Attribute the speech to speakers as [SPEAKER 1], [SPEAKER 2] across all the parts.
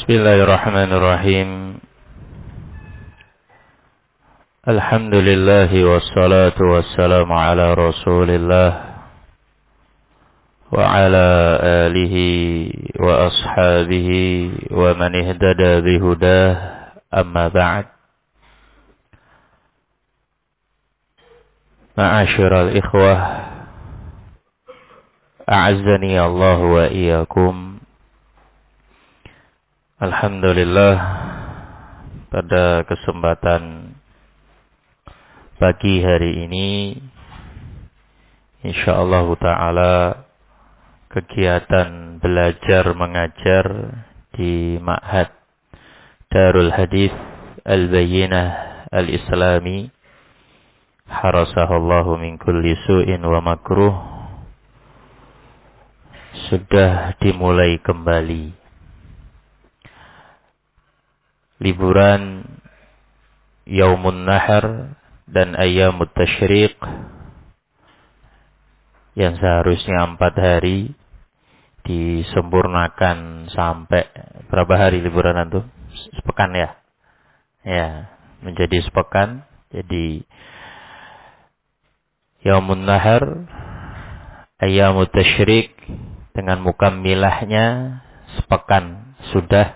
[SPEAKER 1] Bismillahirrahmanirrahim. Alhamdulillah wassalatu wassalamu ala Rasulillah wa ala alihi wa ashabihi wa man ihtada bihudah, amma ba'd. Ma'asyiral ikhwah, a'azzani Allah wa iyyakum. Alhamdulillah, pada kesempatan pagi hari ini insyaallah ta'ala kegiatan belajar mengajar di Ma'had Darul Hadits Al-Bayyinah Al-Islami harasahallahu min kulli su'in wa makruh sudah dimulai kembali. Liburan Yaumun Nahar dan Ayyamut Tasyriq yang seharusnya 4 hari disempurnakan sampai berapa hari liburan antum? Sepekan ya? Ya, menjadi sepekan. Jadi Yaumun Nahar, Ayyamut Tasyriq dengan mukammilahnya sepekan sudah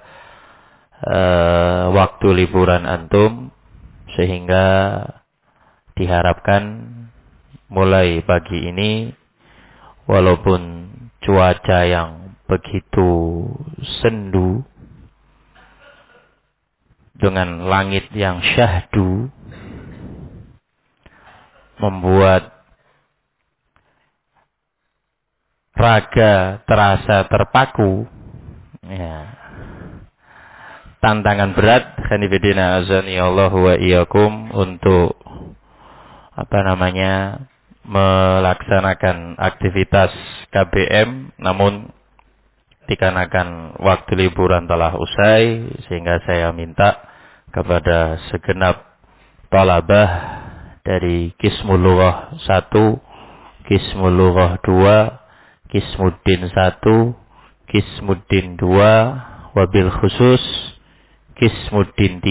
[SPEAKER 1] waktu liburan antum, sehingga diharapkan mulai pagi ini walaupun cuaca yang begitu sendu dengan langit yang syahdu membuat raga terasa terpaku, ya. Tantangan berat, khanifidina azani Allah wa iyyakum, untuk melaksanakan aktivitas KBM, namun dikarenakan waktu liburan telah usai, sehingga saya minta kepada segenap talabah dari Qismul Lughah 1, Qismul Lughah 2, Qismuddin 1, Qismuddin 2, wabil khusus Qismuddin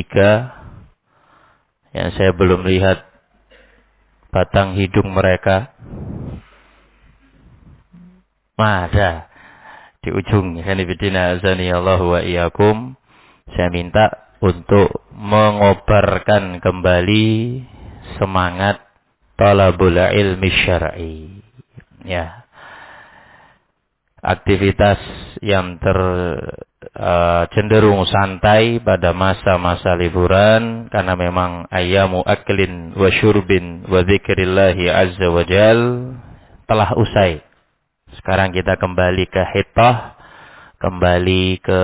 [SPEAKER 1] 3, yang saya belum lihat batang hidung mereka. Ada di ujung. Hanifidina azani Allah wa iyyakum. Saya minta untuk mengobarkan kembali semangat talabul ilmi syar'i. Ya. Aktivitas yang cenderung santai pada masa-masa liburan, karena memang ayyamu aklin wa syurbin wa dzikrillahi azza wa jal telah usai. Sekarang kita kembali ke hittah, kembali ke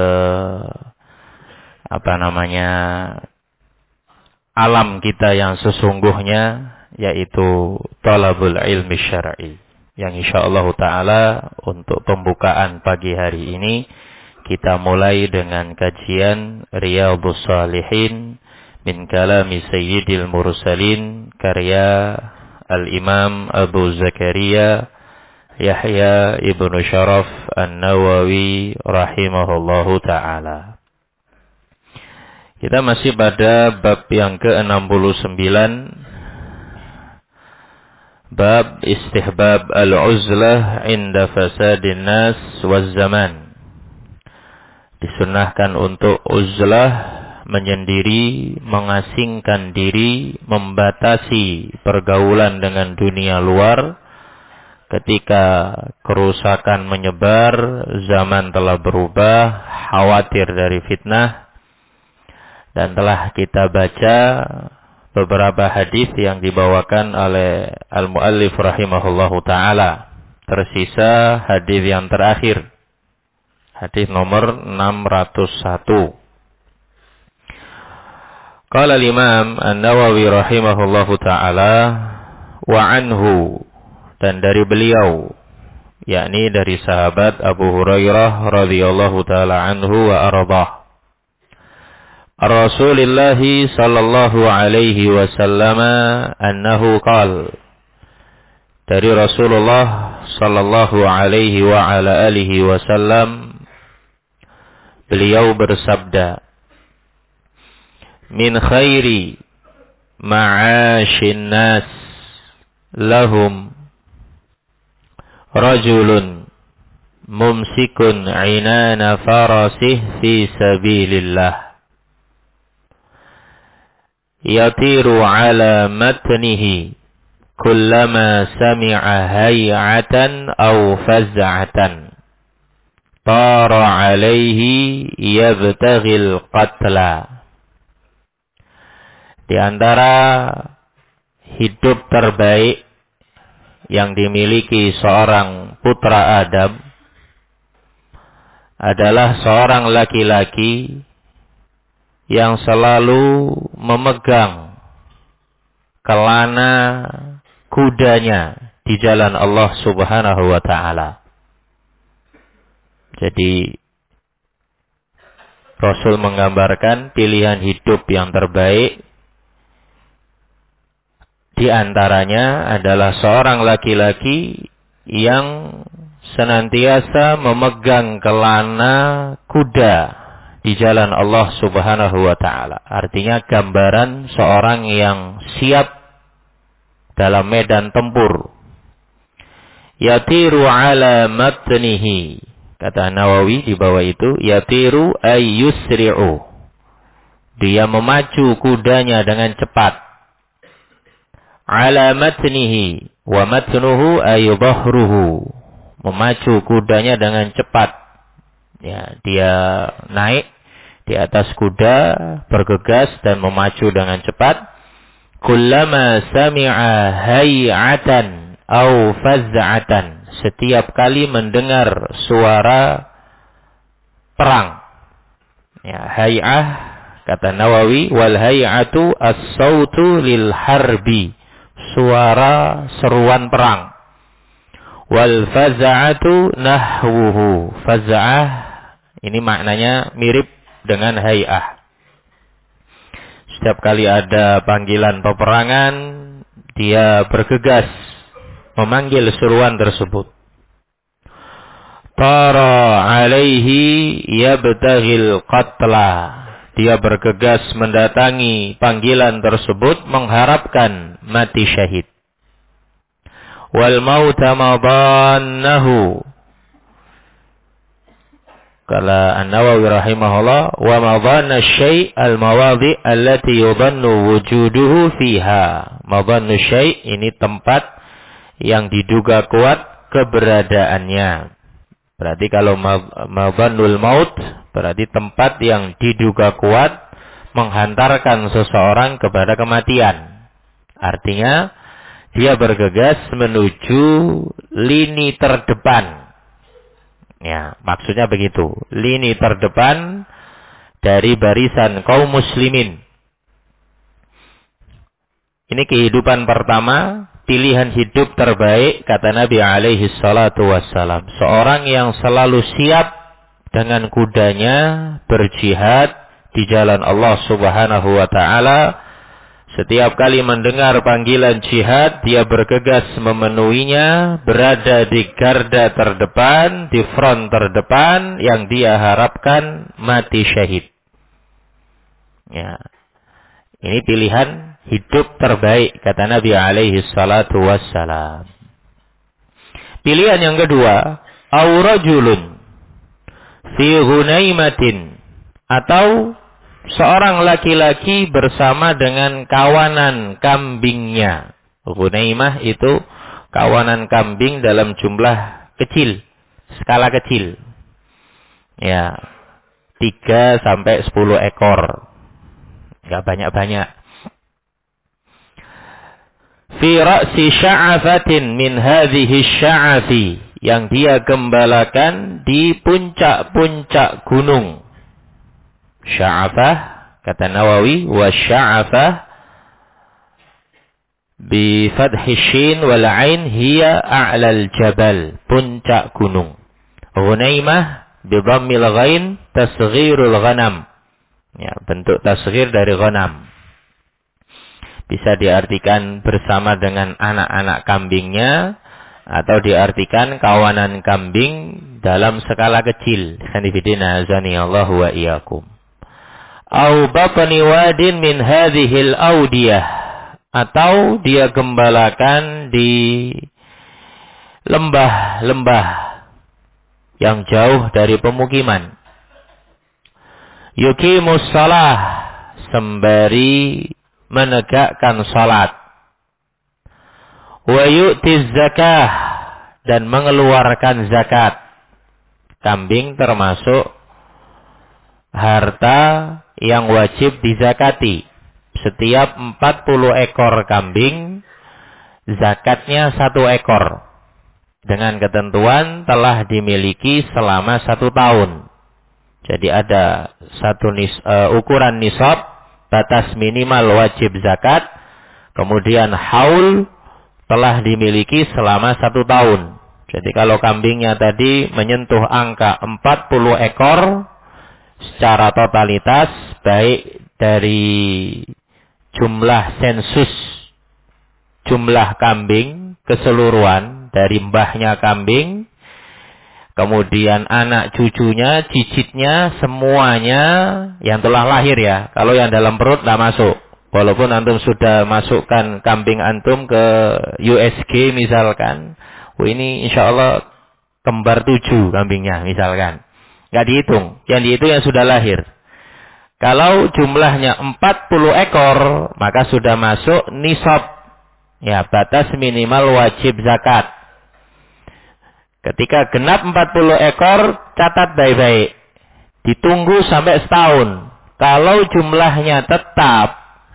[SPEAKER 1] alam kita yang sesungguhnya, yaitu talabul ilmi syar'i, yang insyaallah ta'ala untuk pembukaan pagi hari ini kita mulai dengan kajian Riyadhus Shalihin min kalami Sayyidil Mursalin, karya Al-Imam Abu Zakaria Yahya ibnu Syaraf An-Nawawi rahimahullahu ta'ala. Kita masih pada bab yang ke-69, bab istihbab al-uzlah inda fasadin nas waz zaman. Disunnahkan untuk uzlah, menyendiri, mengasingkan diri, membatasi pergaulan dengan dunia luar ketika kerusakan menyebar, zaman telah berubah, khawatir dari fitnah. Dan telah kita baca beberapa hadis yang dibawakan oleh al-muallif rahimahullahu ta'ala. Tersisa hadis yang terakhir, hadis nomor 601. Qala al-Imam An-Nawawi rahimahullahu ta'ala wa anhu, dan dari beliau, yakni dari sahabat Abu Hurairah radhiyallahu ta'ala anhu wa ardah, Rasulullah sallallahu alaihi wasallam annahu qala, dari Rasulullah sallallahu alaihi wa ala alihi wasallam, Beliau bersabda, min khairi ma'ashin nas lahum rajulun mumsikun inana farasih fi sabilillah yatiru ala matnihi kullama sami'a hay'atan aw faz'atan tara alaihi yabtaghil qatla. Di antara hidup terbaik yang dimiliki seorang putra Adam adalah seorang laki-laki yang selalu memegang kelana kudanya di jalan Allah Subhanahu wa ta'ala. Jadi Rasul menggambarkan pilihan hidup yang terbaik di antaranya adalah seorang laki-laki yang senantiasa memegang kelana kuda di jalan Allah Subhanahu wa ta'ala. Artinya gambaran seorang yang siap dalam medan tempur. Yatiru ala matnihi. Kata Nawawi di bawah itu, yatiru ay yusri'u. Dia memacu kudanya dengan cepat. Ala matnihi wa matnuhu ay dhahruhu. Memacu kudanya dengan cepat. Ya, dia naik di atas kuda, bergegas dan memacu dengan cepat. Kullama sami'a hay'atan aw faz'atan. Setiap kali mendengar suara perang. Ya, hay'ah kata Nawawi, wal hay'atu as-sautu lil harbi. Suara seruan perang. Wal faz'atu nahwuhu. Faz'ah ini maknanya mirip dengan hay'ah. Setiap kali ada panggilan peperangan, dia bergegas memanggil seruan tersebut. Tara alaihi yabtaghil qatla. Dia bergegas mendatangi panggilan tersebut mengharapkan mati syahid. Wal mauta madannahu. Kala An-Nawawi rahimahullah, wa madanna syai' al-mawadhi' allati yudannu wujuduhu fiha. Madannu syai' ini tempat yang diduga kuat keberadaannya. Berarti kalau madhannul maut berarti tempat yang diduga kuat menghantarkan seseorang kepada kematian. Artinya dia bergegas menuju lini terdepan. Ya, maksudnya begitu. Lini terdepan dari barisan kaum muslimin. Ini kehidupan pertama, pilihan hidup terbaik, kata Nabi alaihi salatu wassalam. Seorang yang selalu siap dengan kudanya berjihad di jalan Allah Subhanahu wa ta'ala. Setiap kali mendengar panggilan jihad, dia bergegas memenuhinya, berada di garda terdepan, di front terdepan, yang dia harapkan mati syahid. Ya. Ini pilihan hidup terbaik, kata Nabi alaihi salatu wassalam. Pilihan yang kedua, aw rajulun fi ghunaimatin, atau seorang laki-laki bersama dengan kawanan kambingnya. Ghunaimah itu kawanan kambing dalam jumlah kecil, skala kecil. Ya, 3 sampai 10 ekor. Enggak banyak-banyak. Fi ra'si sya'afatin min hadhihi sya'afi, yang dia gembalakan di puncak-puncak gunung. Sya'afah, kata Nawawi, wa sya'afah bi fathi shin wal ain hiya a'lal jabal, puncak gunung. Ghunaimah bi dhammil ghain tasghirul ghanam. Ya, bentuk tasghir dari ghanam. Bisa diartikan bersama dengan anak-anak kambingnya, atau diartikan kawanan kambing dalam skala kecil. Khanifidina azani Allah wa iyyakum. Au batni wadin min hadhil audiyah, atau dia gembalakan di lembah-lembah yang jauh dari pemukiman. Yuqimus shalah, sembari menegakkan salat. Wa yu'tiz zakah, dan mengeluarkan zakat. Kambing termasuk harta yang wajib dizakati. Setiap 40 ekor kambing, zakatnya 1 ekor. Dengan ketentuan telah dimiliki selama 1 tahun. Jadi ada ukuran nisab, batas minimal wajib zakat. Kemudian haul telah dimiliki selama 1 tahun. Jadi kalau kambingnya tadi menyentuh angka 40 ekor, secara totalitas, baik dari jumlah sensus, jumlah kambing keseluruhan, dari mbahnya kambing, kemudian anak cucunya, cicitnya, semuanya yang telah lahir ya. Kalau yang dalam perut tidak masuk. Walaupun antum sudah masukkan kambing antum ke USG misalkan, ini insya Allah kembar 7 kambingnya misalkan. Nggak dihitung. Yang dihitung yang sudah lahir. Kalau jumlahnya 40 ekor, maka sudah masuk nisab. Ya, batas minimal wajib zakat. Ketika genap 40 ekor, catat baik-baik. Ditunggu sampai setahun. Kalau jumlahnya tetap,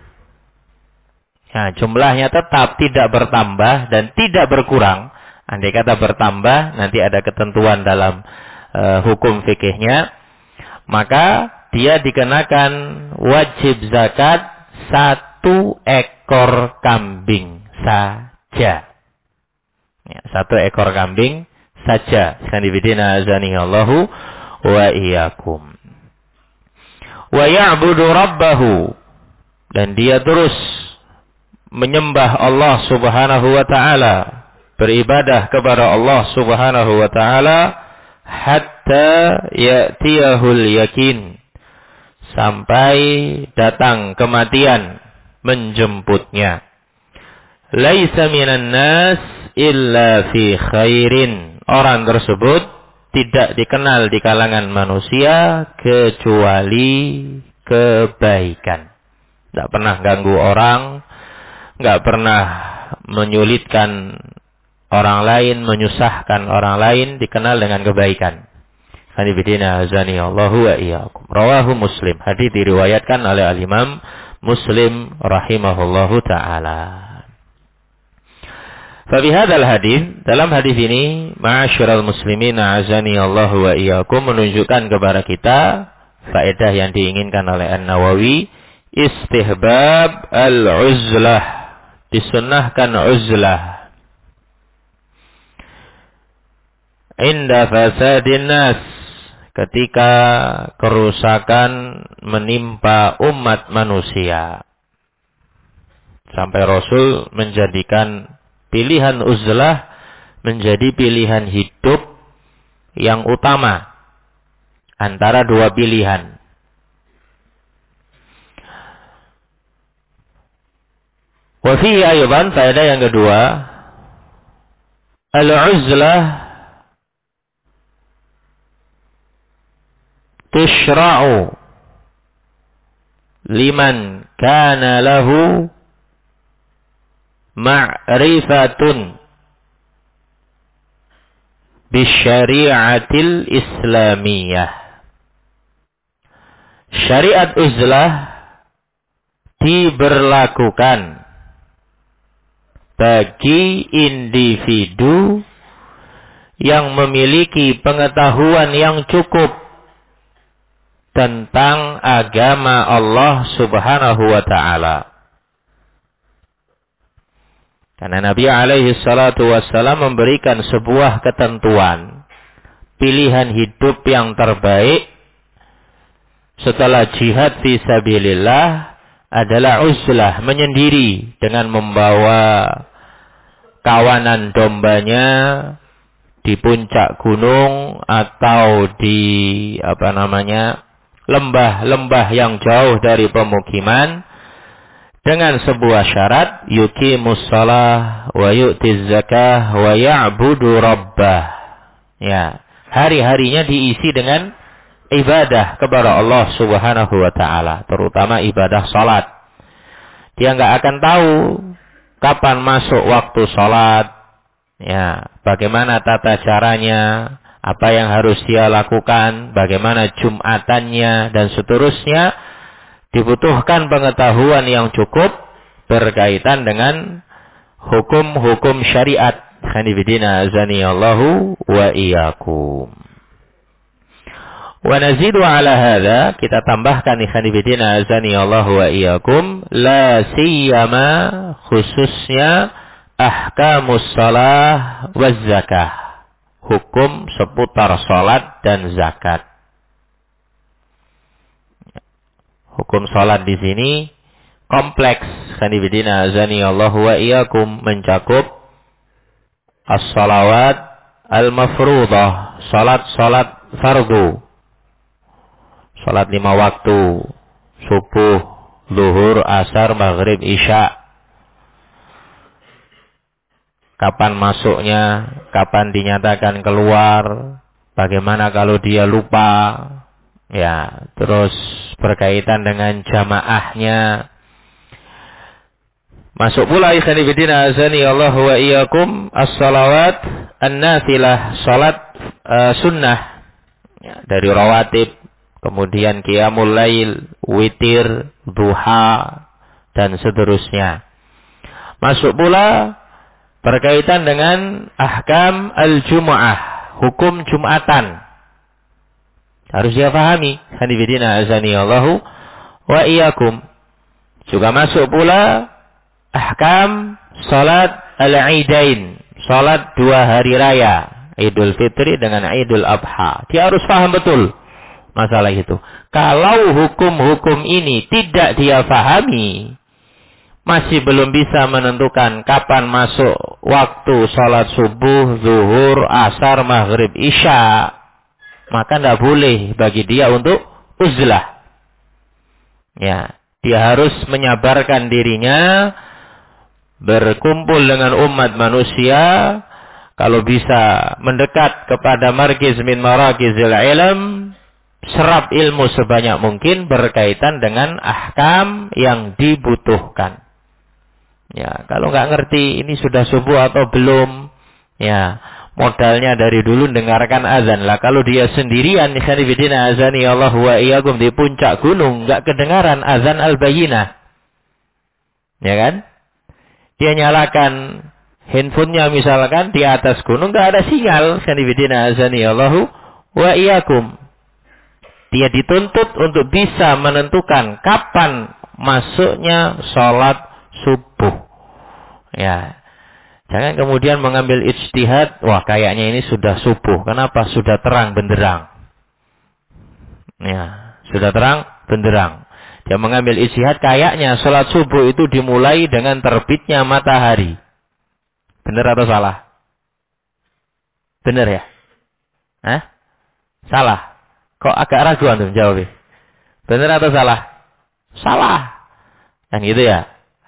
[SPEAKER 1] nah, jumlahnya tetap tidak bertambah dan tidak berkurang. Andai kata bertambah, nanti ada ketentuan dalam hukum fikihnya, maka dia dikenakan wajib zakat 1 ekor kambing saja. Ya, 1 ekor kambing saja. Sanibidina azani Allahu wa iyyakum. Wa ya'budu rabbahu, dan dia terus menyembah Allah Subhanahu wa taala, beribadah kepada Allah Subhanahu wa taala hatta ya'tiyahul yakin, sampai datang kematian menjemputnya. Laisa minan nas illa fi khairin, orang tersebut tidak dikenal di kalangan manusia kecuali kebaikan. Tidak pernah ganggu orang, nggak pernah menyulitkan orang lain, menyusahkan orang lain, dikenal dengan kebaikan. Hanifidina azani Allahu wa iyyakum. Rawahu Muslim. Hadis diriwayatkan oleh al-Imam Muslim rahimahullahu taala. Fa bihadzal hadis, dalam hadis ini, ma'asyiral muslimin azani Allahu wa iyyakum, menunjukkan kepada kita faedah yang diinginkan oleh An-Nawawi, istihbab al-uzlah, disunnahkan uzlah inda fasadin nas, ketika kerusakan menimpa umat manusia. Sampai Rasul menjadikan pilihan uzlah menjadi pilihan hidup yang utama antara 2 pilihan. Wa fihi aydan, faedah yang kedua, al-uzlah tushra'u liman kana lahu ma'rifatun bisyari'atil islamiyah. Syariat uzlah diberlakukan bagi individu yang memiliki pengetahuan yang cukup tentang agama Allah Subhanahu wa ta'ala. Karena Nabi alaihi salatu wassalam memberikan sebuah ketentuan, pilihan hidup yang terbaik setelah jihad fi sabilillah adalah uzlah, menyendiri dengan membawa kawanan dombanya, di puncak gunung atau di lembah-lembah yang jauh dari pemukiman, dengan sebuah syarat, yuqimus shalah wa yu'tiz zakah wa ya'budu rabbah. Ya, hari-harinya diisi dengan ibadah kepada Allah Subhanahu wa taala, terutama ibadah salat. Dia enggak akan tahu kapan masuk waktu salat, ya, bagaimana tata caranya, apa yang harus dia lakukan, bagaimana jumatannya dan seterusnya. Dibutuhkan pengetahuan yang cukup berkaitan dengan hukum-hukum syariat. Hanifidina azaniyallahu wa iyyakum. Wa nazidu ala hadha, kita tambahkan hanifidina azaniyallahu wa iyyakum, la siyama khususnya ahkamus shalah waz zakah. Hukum seputar salat dan zakat. Hukum salat di sini kompleks. Khanifidina azaniyallahu wa iyyakum, mencakup as-salawat al-mafruḍah, salat fardu. Salat 5 waktu, subuh, zuhur, asar, maghrib, isya. Kapan masuknya, kapan dinyatakan keluar, bagaimana kalau dia lupa. Ya, terus berkaitan dengan jamaahnya. Masuk pula ikhwanifidina azaniyallahu wa iyyakum as-salawat an-nafilah, salat sunnah, ya, dari rawatib, kemudian qiyamul lail, witir, duha dan seterusnya. Masuk pula berkaitan dengan ahkam al-jumu'ah, hukum Jumatan. Harus dia pahami. Hanifidina azaniyallahu wa iyyakum. Juga masuk pula ahkam salat al-Aidain, salat 2 hari raya, Idul Fitri dengan Idul Adha. Dia harus paham betul masalah itu. Kalau hukum-hukum ini tidak dia pahami, masih belum bisa menentukan kapan masuk waktu salat subuh, zuhur, asar, maghrib, isya, maka tidak boleh bagi dia untuk uzlah. Ya, dia harus menyabarkan dirinya, berkumpul dengan umat manusia, kalau bisa mendekat kepada markiz min marakizil ilm, serap ilmu sebanyak mungkin berkaitan dengan ahkam yang dibutuhkan. Ya, kalau nggak ngerti ini sudah subuh atau belum, ya, modalnya dari dulu dengarkan azan lah. Kalau dia sendirian, khanifidina azaniyallahu wa iyyakum, di puncak gunung, nggak kedengaran azan al-bayyinah, ya kan? Dia nyalakan handphonenya misalkan di atas gunung, nggak ada sinyal, khanifidina azaniyallahu wa iyyakum. Dia dituntut untuk bisa menentukan kapan masuknya sholat subuh. Ya. Jangan kemudian mengambil ijtihad, wah kayaknya ini sudah subuh. Kenapa? Sudah terang benderang. Ya, sudah terang benderang. Dia mengambil ijtihad, kayaknya sholat subuh itu dimulai dengan terbitnya matahari. Benar atau salah? Benar ya? Hah? Salah. Kok agak ragu antum jawabnya? Benar atau salah? Salah. Kan gitu ya?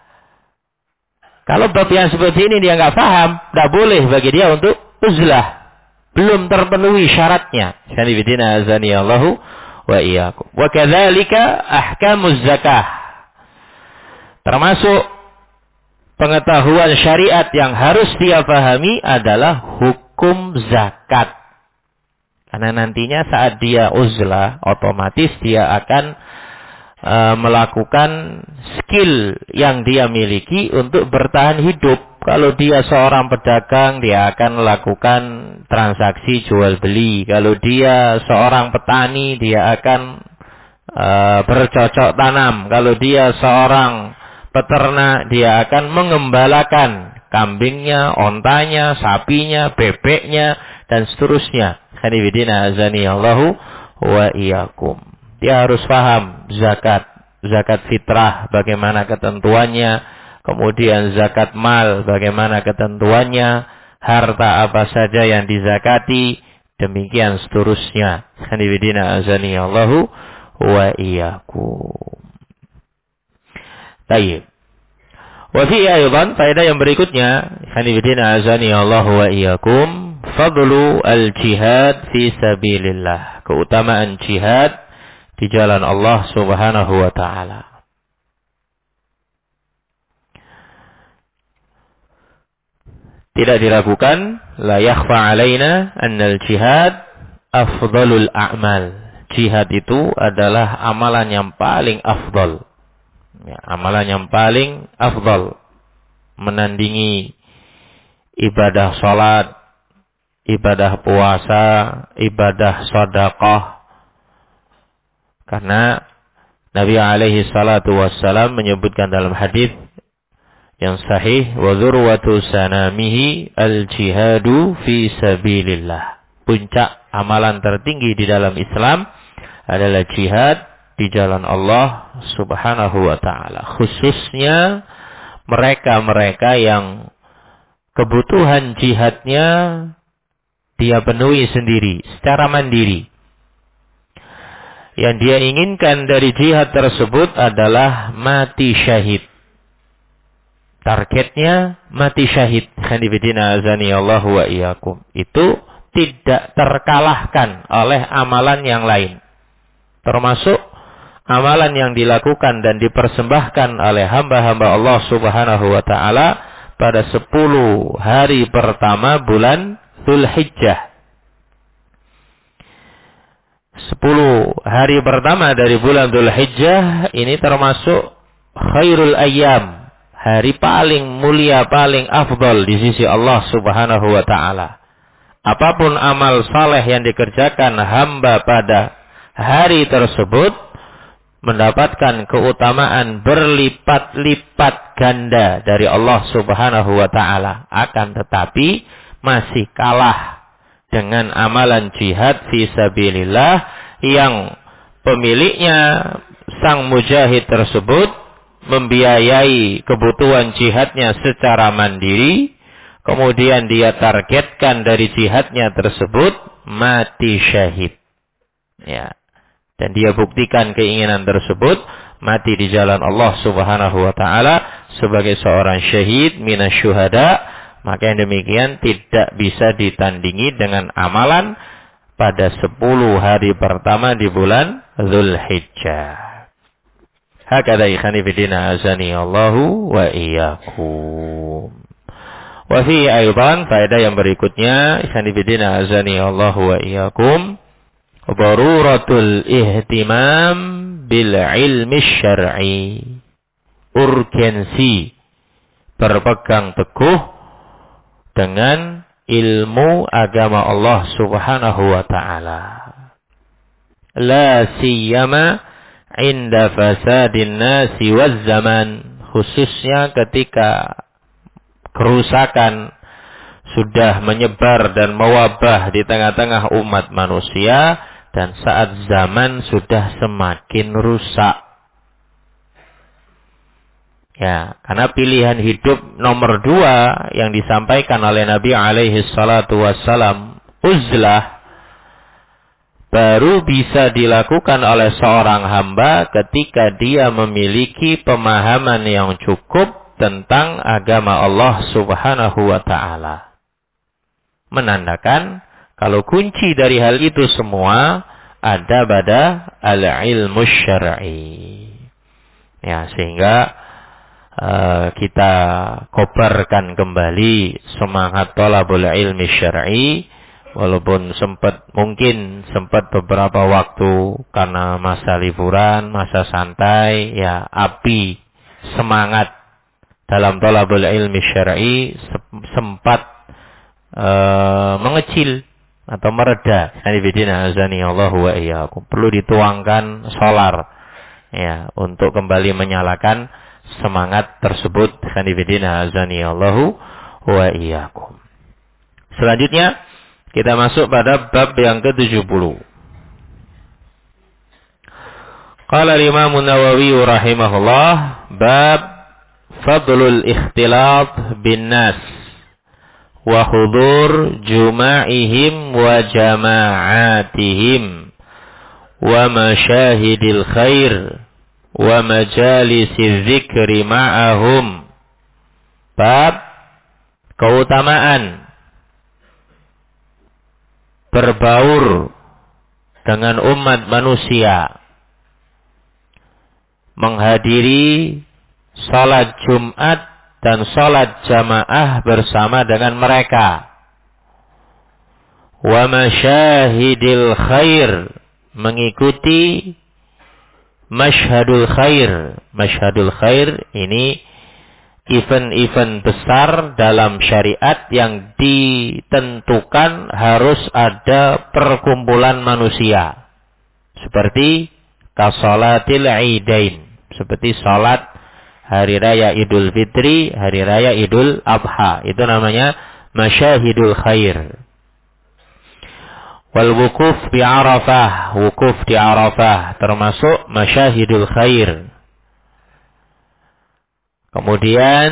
[SPEAKER 1] Kalau bab yang seperti ini dia nggak paham, tidak boleh bagi dia untuk uzlah. Belum terpenuhi syaratnya. Hanifidina azaniyallahu wa iyyakum. Wa kadzalika ahkamuz zakah. Termasuk pengetahuan syariat yang harus dia pahami adalah hukum zakat. Karena nantinya saat dia uzlah, otomatis dia akan melakukan skill yang dia miliki untuk bertahan hidup. Kalau dia seorang pedagang, dia akan melakukan transaksi jual beli. Kalau dia seorang petani, dia akan bercocok tanam. Kalau dia seorang peternak, dia akan mengembalakan kambingnya, ontanya, sapinya, bebeknya, dan seterusnya. Hanifidina azaniyallahu wa iyyakum. Dia harus paham zakat fitrah, bagaimana ketentuannya, kemudian zakat mal, bagaimana ketentuannya, harta apa saja yang dizakati, demikian seterusnya. Hanifidina azani Allahu wa iyyakum. Baik. Wa fi aydan faedah yang berikutnya, hanifidina azani Allahu wa iyyakum, fadlu al-jihad fi sabilillah. Keutamaan jihad di jalan Allah Subhanahu wa taala. Tidak diragukan, la yakhfa alaina annal jihad afdalul a'mal. Jihad itu adalah amalan yang paling afdal. Ya, amalan yang paling afdal. Menandingi ibadah salat, ibadah puasa, ibadah sedekah. Karena Nabi alaihi salatu wassalam menyebutkan dalam hadis yang sahih, wa dzurwatu sanamihi al-jihadu fi sabilillah. Puncak amalan tertinggi di dalam Islam adalah jihad di jalan Allah Subhanahu wa taala. Khususnya mereka-mereka yang kebutuhan jihadnya dia penuhi sendiri, secara mandiri. Yang dia inginkan dari jihad tersebut adalah mati syahid. Targetnya mati syahid. Hanifidina azani Allah wa iyyakum. Itu tidak terkalahkan oleh amalan yang lain. Termasuk amalan yang dilakukan dan dipersembahkan oleh hamba-hamba Allah Subhanahu wa taala pada 10 hari pertama bulan Dzulhijjah. 10 hari pertama dari bulan Dzulhijjah ini termasuk khairul ayyam. Hari paling mulia, paling afdal di sisi Allah Subhanahu wa ta'ala. Apapun amal saleh yang dikerjakan hamba pada hari tersebut, mendapatkan keutamaan berlipat-lipat ganda dari Allah Subhanahu wa ta'ala. Akan tetapi, masih kalah dengan amalan jihad fi sabilillah yang pemiliknya, sang mujahid tersebut, membiayai kebutuhan jihadnya secara mandiri, kemudian dia targetkan dari jihadnya tersebut mati syahid. Ya. Dan dia buktikan keinginan tersebut, mati di jalan Allah Subhanahu wa taala sebagai seorang syahid minasyuhada, maka yang demikian tidak bisa ditandingi dengan amalan pada 10 hari pertama di bulan Dzulhijjah. Hakadha ikhani fidina azani Allahu wa iyyakum. Wa fi aydan faedah yang berikutnya, ikhani fidina azani Allahu wa iyyakum, daruratul ihtimam bil ilmi syar'i. Urgensi berpegang teguh dengan ilmu agama Allah Subhanahu wa taala. La siyama inda fasadin nasi waz zaman, khususnya ketika kerusakan sudah menyebar dan mewabah di tengah-tengah umat manusia dan saat zaman sudah semakin rusak. Ya, karena pilihan hidup nomor 2 yang disampaikan oleh Nabi alaihi salatu wassalam, uzlah, baru bisa dilakukan oleh seorang hamba ketika dia memiliki pemahaman yang cukup tentang agama Allah Subhanahu wa ta'ala. Menandakan kalau kunci dari hal itu semua ada pada al-ilmu syar'i. Ya, sehingga kita kobarkan kembali semangat thalabul ilmi syar'i. Walaupun mungkin sempat beberapa waktu karena masa liburan, masa santai, ya api semangat dalam thalabul ilmi syar'i sempat mengecil atau mereda. Hanifidina azani Allahu wa iyyakum. Perlu dituangkan solar ya untuk kembali menyalakan semangat tersebut. Hanifidina azani Allahu wa iyyakum. Selanjutnya kita masuk pada bab yang ke-70. Qala Imam Nawawi rahimahullah, bab fadlul ikhtilat bin nas wa hudur juma'ihim wa jama'atihim wa masyahidil khair wa majalisiz zikri ma'ahum. Bab keutamaan berbaur dengan umat manusia, menghadiri salat Jumat dan salat jamaah bersama dengan mereka. Wa masyahidil khair, mengikuti masyhadul khair. Masyhadul khair ini event-event besar dalam syariat yang ditentukan harus ada perkumpulan manusia. Seperti kasolatil idain, seperti salat hari raya Idul Fitri, hari raya Idul Adha. Itu namanya masyahidul khair. Wal wukuf di Arafah, wukuf di Arafah termasuk masyahidul khair. Kemudian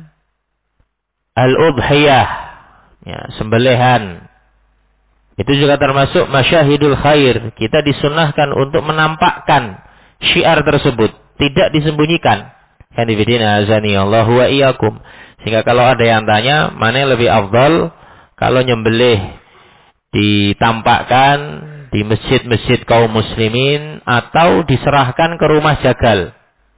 [SPEAKER 1] al-udhiyah, ya, sembelihan. Itu juga termasuk masyahidul khair. Kita disunnahkan untuk menampakkan syiar tersebut, tidak disembunyikan. Hanifidina azani Allahu wa iyyakum. Sehingga kalau ada yang tanya, mana yang lebih afdal, kalau nyembelih ditampakkan di masjid-masjid kaum muslimin atau diserahkan ke rumah jagal.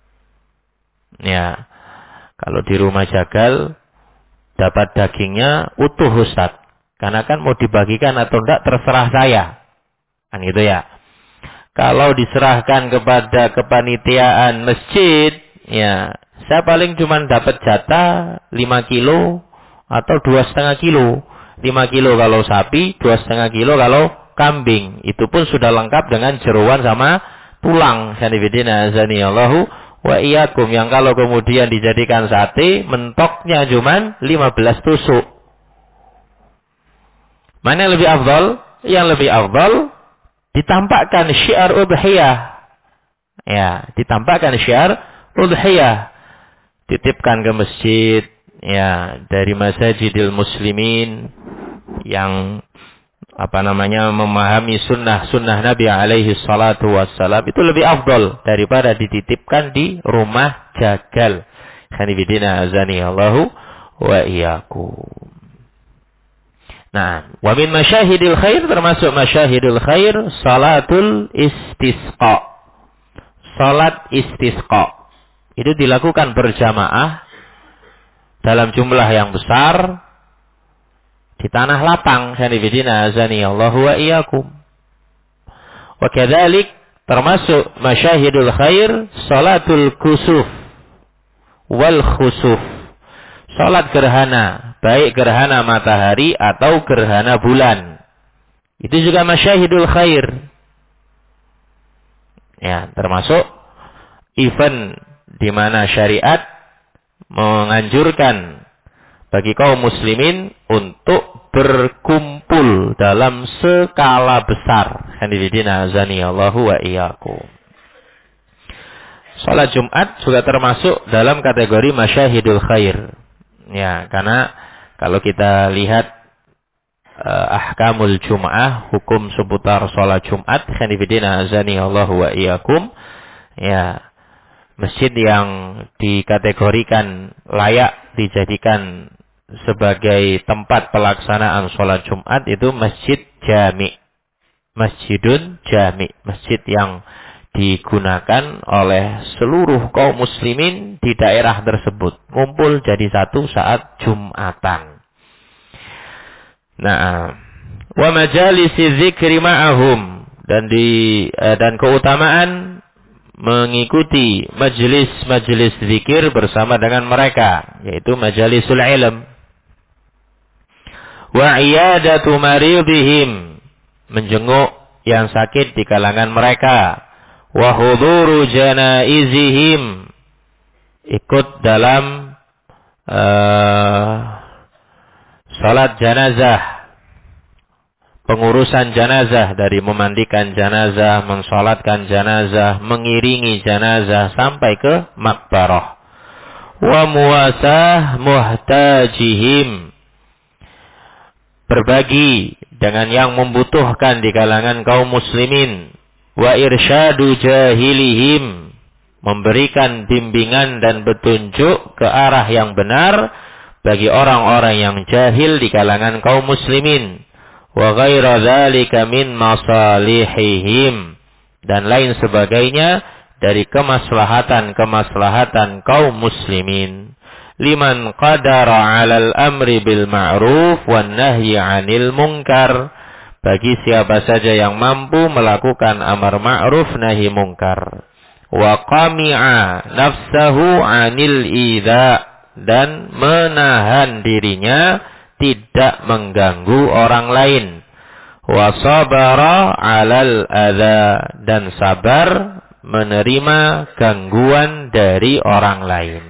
[SPEAKER 1] Ya, kalau di rumah jagal dapat dagingnya utuh Ustaz. Karena kan mau dibagikan atau enggak terserah saya. Kan gitu ya. Kalau diserahkan kepada kepanitiaan masjid, ya, saya paling cuma dapat jatah 5 kilo atau 2,5 kilo. 5 kilo kalau sapi, 2,5 kilo kalau kambing. Itu pun sudah lengkap dengan jeroan sama tulang. Sanibidina azanillahu wa iyyakum. Yang kalau kemudian dijadikan sate, mentoknya cuma 15 tusuk. Mana yang lebih afdal? Yang lebih afdal ditampakkan syiar udhiyah. Ya, ditampakkan syiar udhiyah. Titipkan ke masjid, ya, dari masajidil muslimin yang memahami sunnah Nabi alaihi salatu wassalam, itu lebih afdal daripada dititipkan di rumah jagal. Khanifidina azani Allahu wa iyyakum. Nah, wa min masyahidil khair, termasuk masyahidil khair salatul istisqa. Salat istisqa. Itu dilakukan berjamaah dalam jumlah yang besar di tanah lapang. Sanibidina azani Allahu wa iyyakum. Wa kadzalik termasuk masyahidul khair salatul kusuf wal khusuf. Salat gerhana, baik gerhana matahari atau gerhana bulan. Itu juga masyahidul khair. Ya, termasuk event di mana syariat menganjurkan bagi kaum muslimin untuk berkumpul dalam skala besar. Hanifidina azani Allahu wa iyyakum. Salat Jumat juga termasuk dalam kategori masyahidul khair. Ya, karena kalau kita lihat ahkamul Jum'ah, hukum seputar salat Jumat, hanifidina azani Allahu wa iyyakum. Ya, masjid yang dikategorikan layak dijadikan sebagai tempat pelaksanaan sholat Jumat itu masjid jami. Masjidun jami. Masjid yang digunakan oleh seluruh kaum muslimin di daerah tersebut. Ngumpul jadi satu saat Jumatan. Nah, wa majalisi dzikri ma'ahum, dan keutamaan mengikuti majelis zikir bersama dengan mereka, yaitu majalisul ilm. Wa iyadatu maridihim, menjenguk yang sakit di kalangan mereka. Wa huduru janaizihim, ikut dalam salat janazah, pengurusan janazah, dari memandikan janazah, mensalatkan janazah, mengiringi janazah sampai ke makbarah. Wa muwasah muhtajihim, berbagi dengan yang membutuhkan di kalangan kaum muslimin, wa irsyadu jahilihim, memberikan bimbingan dan petunjuk ke arah yang benar bagi orang-orang yang jahil di kalangan kaum muslimin, wa ghaira dzalika min masalihihim, dan lain sebagainya dari kemaslahatan-kemaslahatan kaum muslimin. Liman qadara 'alal amri bil ma'ruf wan nahyi 'anil munkar, bagi siapa saja yang mampu melakukan amar ma'ruf nahi munkar. Wa qami'a nafsahu 'anil idza, dan menahan dirinya tidak mengganggu orang lain. Wa sabara 'alal adza, dan sabar menerima gangguan dari orang lain.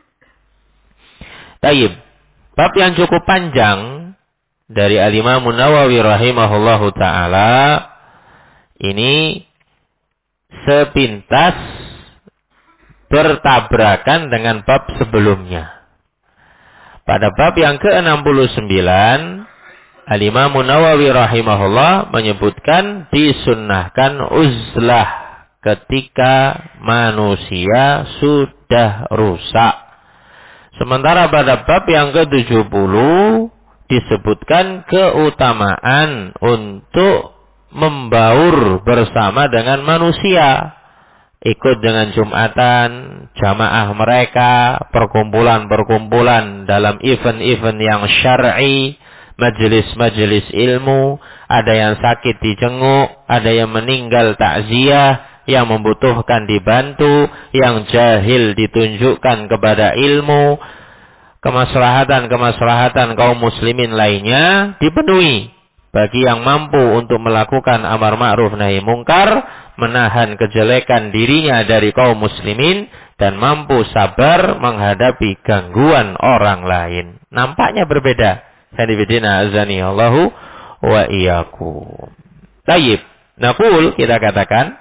[SPEAKER 1] Taib, bab yang cukup panjang dari Al-Imam Nawawi rahimahullahu ta'ala ini sepintas bertabrakan dengan bab sebelumnya. Pada bab yang ke-69, Al-Imam Nawawi rahimahullah menyebutkan disunnahkan uzlah ketika manusia sudah rusak. Sementara pada bab yang ke-70 disebutkan keutamaan untuk membaur bersama dengan manusia. Ikut dengan jumatan, jamaah mereka, perkumpulan-perkumpulan dalam event-event yang syar'i, majelis-majelis ilmu, ada yang sakit dijenguk, ada yang meninggal takziah, yang membutuhkan dibantu, yang jahil ditunjukkan kepada ilmu, kemaslahatan-kemaslahatan kaum muslimin lainnya dipenuhi bagi yang mampu untuk melakukan amar ma'ruf nahi mungkar, menahan kejelekan dirinya dari kaum muslimin, dan mampu sabar menghadapi gangguan orang lain. Nampaknya berbeda. Hadifidina azani Allahu wa iyyakum. Tayyib. Naqul, kita katakan,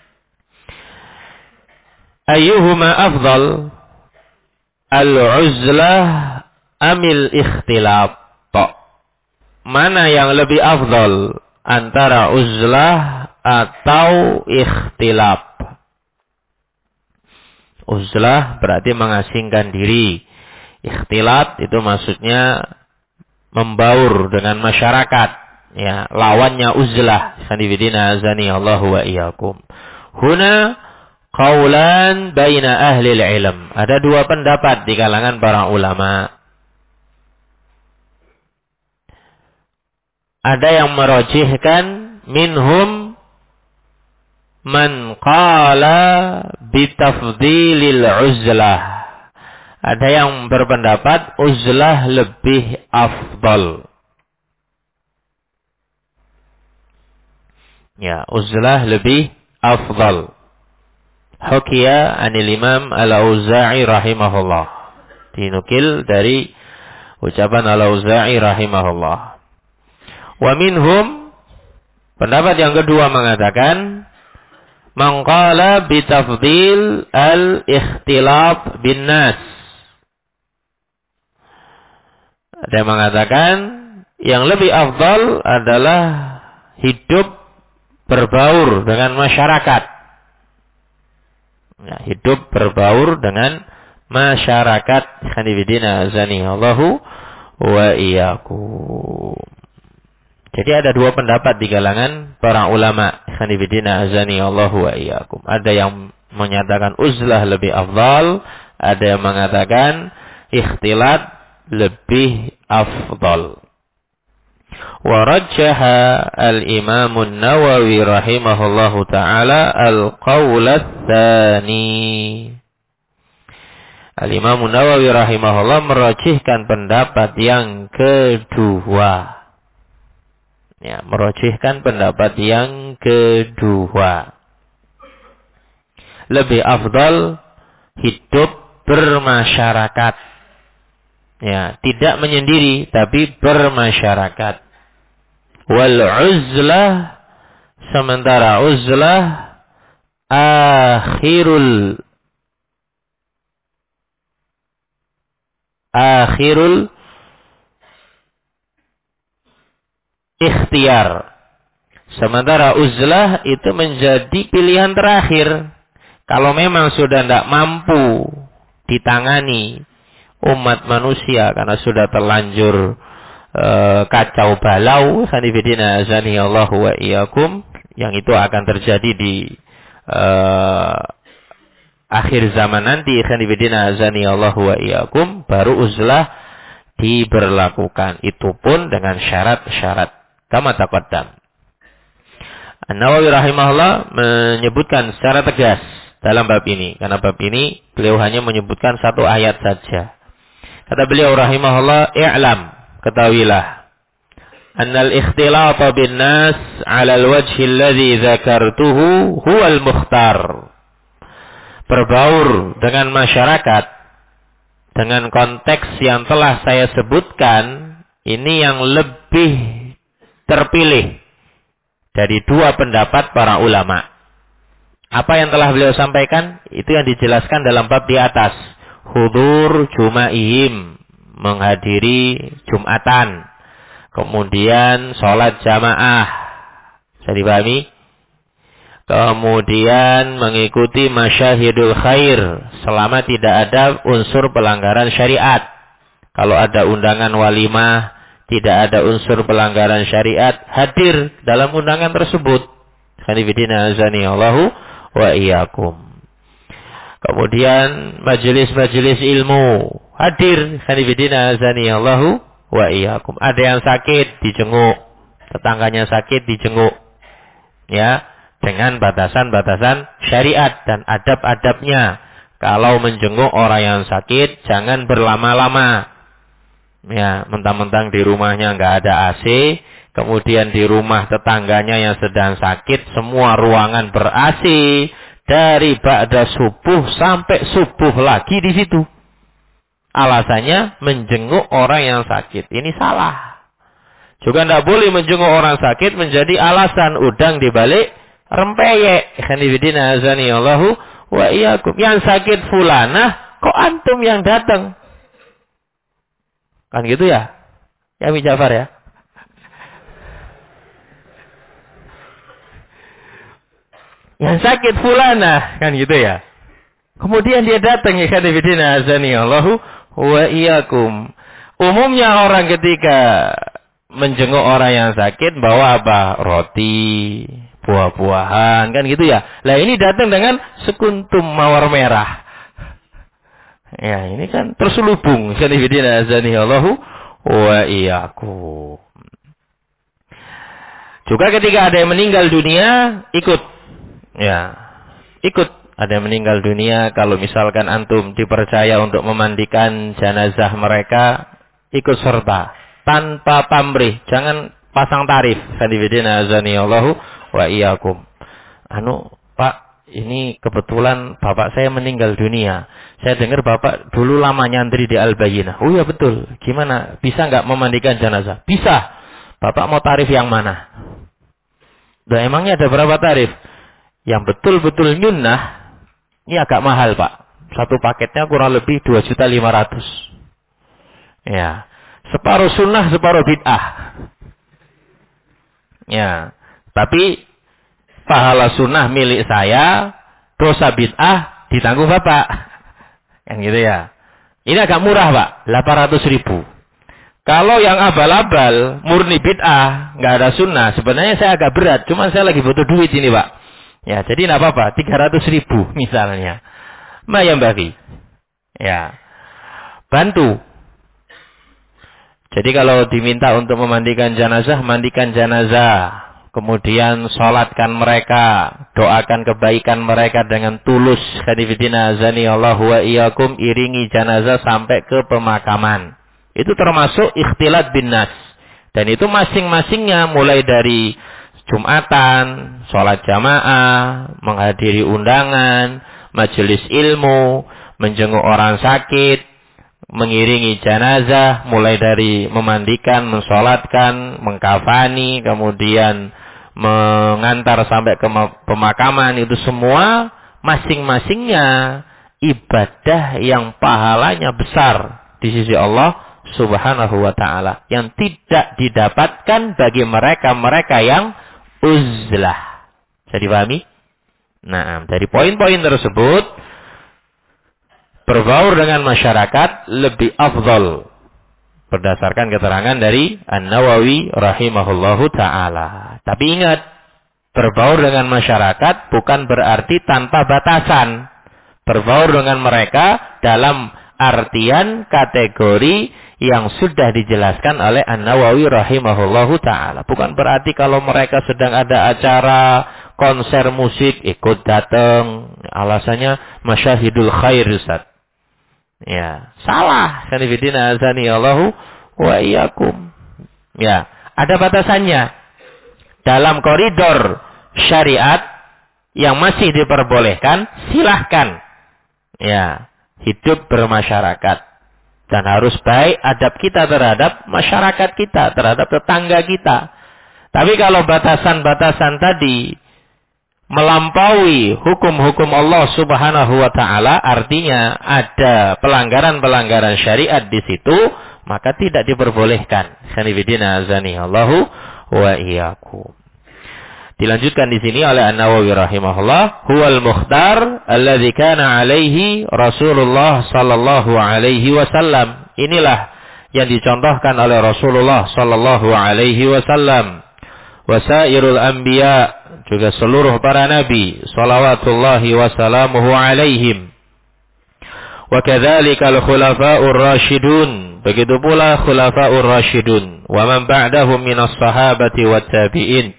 [SPEAKER 1] ayyuhuma afdal, al-uzlah amil ikhtilaf. Mana yang lebih afdal, antara uzlah atau ikhtilaf? Uzlah berarti mengasingkan diri. Ikhtilaf itu maksudnya membaur dengan masyarakat. Ya, lawannya uzlah. Sanibidina azani Allahu wa iyyakum. Huna qaulan baina ahli ilm. Ada dua pendapat di kalangan para ulama. Ada yang merojihkan, minhum man qala bitafdilil uzlah. Ada yang berpendapat uzlah lebih afdal. Ya, uzlah lebih afdal. Hukiya anil Imam Al-Auza'i rahimahullah. Dinukil dari ucapan Al-Auza'i rahimahullah. Wa minhum, pendapat yang kedua mengatakan, man qala bitafdil al-ikhtilaf bin nas. Ada yang mengatakan yang lebih afdal adalah hidup berbaur dengan masyarakat. Ya, hidup berbaur dengan masyarakat. Khanifidina azani Allahu wa iyyakum. Jadi ada dua pendapat di kalangan para ulama. Khanifidina azani Allahu wa iyyakum. Ada yang menyatakan uzlah lebih afdal, ada yang mengatakan ikhtilat lebih afdal. Wa rajjaha al-Imam an-Nawawi rahimahullahu taala al-qaul ats-tsani. Al-Imam an-Nawawi rahimahullah merajihkan pendapat yang kedua. Ya, merajihkan pendapat yang kedua. Lebih afdal hidup bermasyarakat. Ya, tidak menyendiri tapi bermasyarakat. Wal uzlah, sementara uzlah akhirul ikhtiar. Sementara uzlah itu menjadi pilihan terakhir. Kalau memang sudah tidak mampu ditangani umat manusia karena sudah terlanjur kacau balau, sanifidina azani Allah wa iyyakum, yang itu akan terjadi di akhir zaman nanti, sanifidina azani Allah wa iyyakum, baru uzlah diberlakukan. Itu pun dengan syarat-syarat. Kama taqaddam. An-Nawawi rahimahullah menyebutkan secara tegas dalam bab ini. Karena bab ini beliau hanya menyebutkan satu ayat saja. Kata beliau rahimahullah, i'lam, ketahuilah, annal ikhtilata bin nas 'ala al-wajhi alladhi dzakartuhu huwal mukhtar. Berbaur dengan masyarakat dengan konteks yang telah saya sebutkan, ini yang lebih terpilih dari dua pendapat para ulama. Apa yang telah beliau sampaikan, itu yang dijelaskan dalam bab di atas. Hudur juma'ihim, menghadiri Jumatan. Kemudian sholat jamaah. Bisa dipahami? Kemudian mengikuti masyahidul khair, selama tidak ada unsur pelanggaran syariat. Kalau ada undangan walimah, tidak ada unsur pelanggaran syariat, hadir dalam undangan tersebut. Khanifidina azani Allahu wa iyyakum. Kemudian majelis-majelis ilmu, hadir. Khanifidina azani Allahu wa iyyakum. Ada yang sakit, dijenguk. Tetangganya sakit, dijenguk. Ya, dengan batasan-batasan syariat dan adab-adabnya. Kalau menjenguk orang yang sakit, jangan berlama-lama. Ya, mentang-mentang di rumahnya nggak ada AC, kemudian di rumah tetangganya yang sedang sakit, semua ruangan ber-AC, dari ba'da subuh sampai subuh lagi di situ. Alasannya menjenguk orang yang sakit. Ini salah. Juga tidak boleh menjenguk orang sakit menjadi alasan udang dibalik rempeyek. Khanifidina azani Allahu wa iyyakum. Yang sakit fulanah, kok antum yang datang? Kan gitu ya? Ya Mi Jafar ya? Yang sakit fulana, kan gitu ya? Kemudian dia datang, ya khanifidina azani Allahu wa iyyakum. Umumnya orang ketika menjenguk orang yang sakit bawa apa? Roti, buah-buahan, kan gitu ya? Lah ini datang dengan sekuntum mawar merah. Ya, ini kan terselubung. Khanifidina azani Allahu wa iyyakum. Juga ketika ada yang meninggal dunia, ikut. Ya, ikut. Ada yang meninggal dunia, kalau misalkan antum dipercaya untuk memandikan jenazah mereka, ikut serta. Tanpa pamrih. Jangan pasang tarif. Khanifidina azani Allahu wa iyyakum. Pak, ini kebetulan bapak saya meninggal dunia. Saya dengar bapak dulu lama nyantri di Al-Bayyinah. Oh iya betul. Gimana? Bisa nggak memandikan jenazah? Bisa. Bapak mau tarif yang mana? Dan emangnya ada berapa tarif? Yang betul-betul nyunnah, ini agak mahal Pak. Satu paketnya kurang lebih 2.500.000. Ya. Separuh sunnah, separuh bid'ah. Ya. Tapi pahala sunnah milik saya, dosa bid'ah ditanggung bapak. Kan gitu ya. Ini agak murah Pak, 800.000. Kalau yang abal-abal, murni bid'ah, nggak ada sunnah, sebenarnya saya agak berat. Cuma saya lagi butuh duit ini Pak. Ya, jadi nggak apa-apa, 300.000 misalnya. Mayam bagi. Ya. Bantu. Jadi kalau diminta untuk memandikan jenazah, mandikan jenazah. Kemudian sholatkan mereka, doakan kebaikan mereka dengan tulus. Khanifidina azani Allahu wa iyyakum, iringi jenazah sampai ke pemakaman. Itu termasuk ikhtilat bin nas. Dan itu masing-masingnya mulai dari Jumatan, sholat jamaah, menghadiri undangan, majelis ilmu, menjenguk orang sakit, mengiringi jenazah, mulai dari memandikan, mensolatkan, mengkafani, kemudian mengantar sampai ke pemakaman, itu semua masing-masingnya ibadah yang pahalanya besar di sisi Allah Subhanahu wa ta'ala. Yang tidak didapatkan bagi mereka-mereka yang uzlah. Bisa dipahami? Nah, dari poin-poin tersebut, berbaur dengan masyarakat lebih afdal. Berdasarkan keterangan dari An-Nawawi rahimahullahu ta'ala. Tapi ingat, berbaur dengan masyarakat bukan berarti tanpa batasan. Berbaur dengan mereka dalam artian kategori yang sudah dijelaskan oleh An-Nawawi rahimahullahu ta'ala. Bukan berarti kalau mereka sedang ada acara konser musik ikut datang. Alasannya masyahidul khair, Ustaz. Ya, salah. Sanifidina azani Allahu wa iyyakum. Ya, ada batasannya. Dalam koridor syariat yang masih diperbolehkan, silahkan. Ya, hidup bermasyarakat. Dan harus baik adab kita terhadap masyarakat kita, terhadap tetangga kita. Tapi kalau batasan-batasan tadi melampaui hukum-hukum Allah Subhanahu wa ta'ala, artinya ada pelanggaran-pelanggaran syariat di situ, maka tidak diperbolehkan. Sanifidina azani Allahu wa iyyakum. Dilanjutkan di sini oleh An-Nawawi rahimahullah, huwal mukhtar alladzi kana alaihi Rasulullah sallallahu alaihi wasallam. Inilah yang dicontohkan oleh Rasulullah sallallahu alaihi wasallam. Wasairul anbiya, juga seluruh para nabi salawatullahi wassalamuhu alaihim. Wa kadzalika al-khulafa'ur rasyidun, begitu pula khulafa'ur rasyidun, wa man ba'dahum minas sahabati wat tabi'in,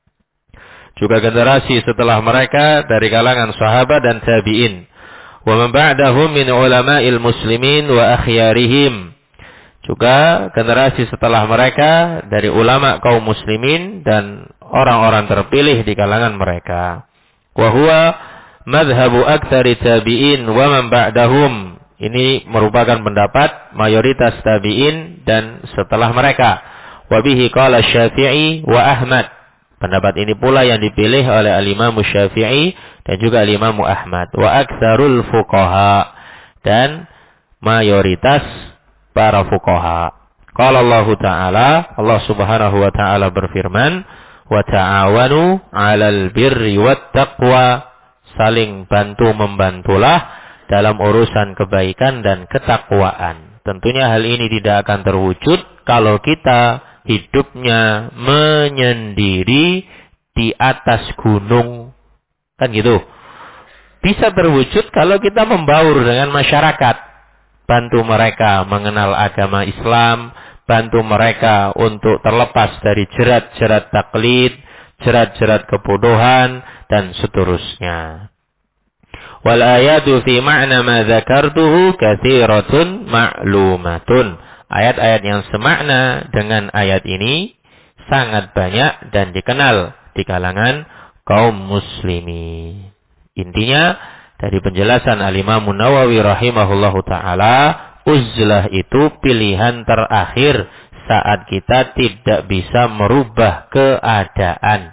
[SPEAKER 1] juga generasi setelah mereka dari kalangan sahabat dan tabi'in, wa man ba'dahum min ulama'il muslimin wa akhyarihim, juga generasi setelah mereka dari ulama kaum muslimin dan orang-orang terpilih di kalangan mereka. Wa huwa madhhabu aktsari tabi'in wa man ba'dahum. Ini merupakan pendapat mayoritas tabi'in dan setelah mereka. Wa bihi qala Syafi'i wa Ahmad. Pendapat ini pula yang dipilih oleh al-Imam Syafi'i dan juga al-Imam Ahmad. Wa aktsarul fuqaha, dan mayoritas para fuqaha. Qala Allah Ta'ala, Allah Subhanahu wa ta'ala berfirman, wa ta'awanu 'alal birri wat taqwa, saling bantu-membantulah dalam urusan kebaikan dan ketakwaan. Tentunya hal ini tidak akan terwujud kalau kita hidupnya menyendiri di atas gunung. Kan gitu. Bisa terwujud kalau kita membaur dengan masyarakat. Bantu mereka mengenal agama Islam, bantu mereka untuk terlepas dari jerat-jerat taklid, jerat-jerat kebodohan, dan seterusnya. Wal ayatu fi ma'na ma dzakartuhu katsiratun ma'lumatun. Ayat-ayat yang semakna dengan ayat ini sangat banyak dan dikenal di kalangan kaum muslimin. Intinya, dari penjelasan Al-Imam Nawawi rahimahullahu ta'ala, uzlah itu pilihan terakhir saat kita tidak bisa merubah keadaan.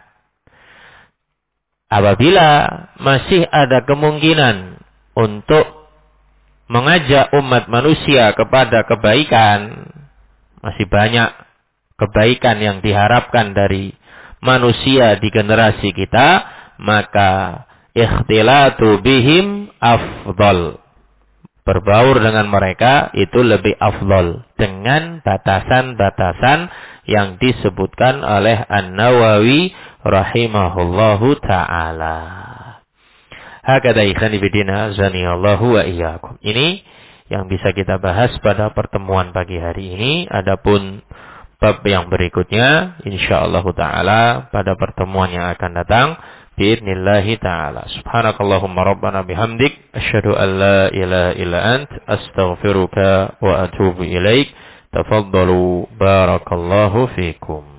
[SPEAKER 1] Apabila masih ada kemungkinan untuk mengajak umat manusia kepada kebaikan, masih banyak kebaikan yang diharapkan dari manusia di generasi kita, maka ikhtilatu bihim afdal. Berbaur dengan mereka itu lebih afdal, dengan batasan-batasan yang disebutkan oleh An-Nawawi rahimahullahu ta'ala. Hakadha ikhwani bidina zaniyallahu wa iyyakum. Ini yang bisa kita bahas pada pertemuan pagi hari ini. Adapun bab yang berikutnya insyaallah ta'ala pada pertemuan yang akan datang bi'idnillahi ta'ala. Subhanakallahumma rabbana bihamdik, asyhadu an la ilaha illa ant, astaghfiruka wa atubu ilaik. Tafaddalu, barakallahu fikum.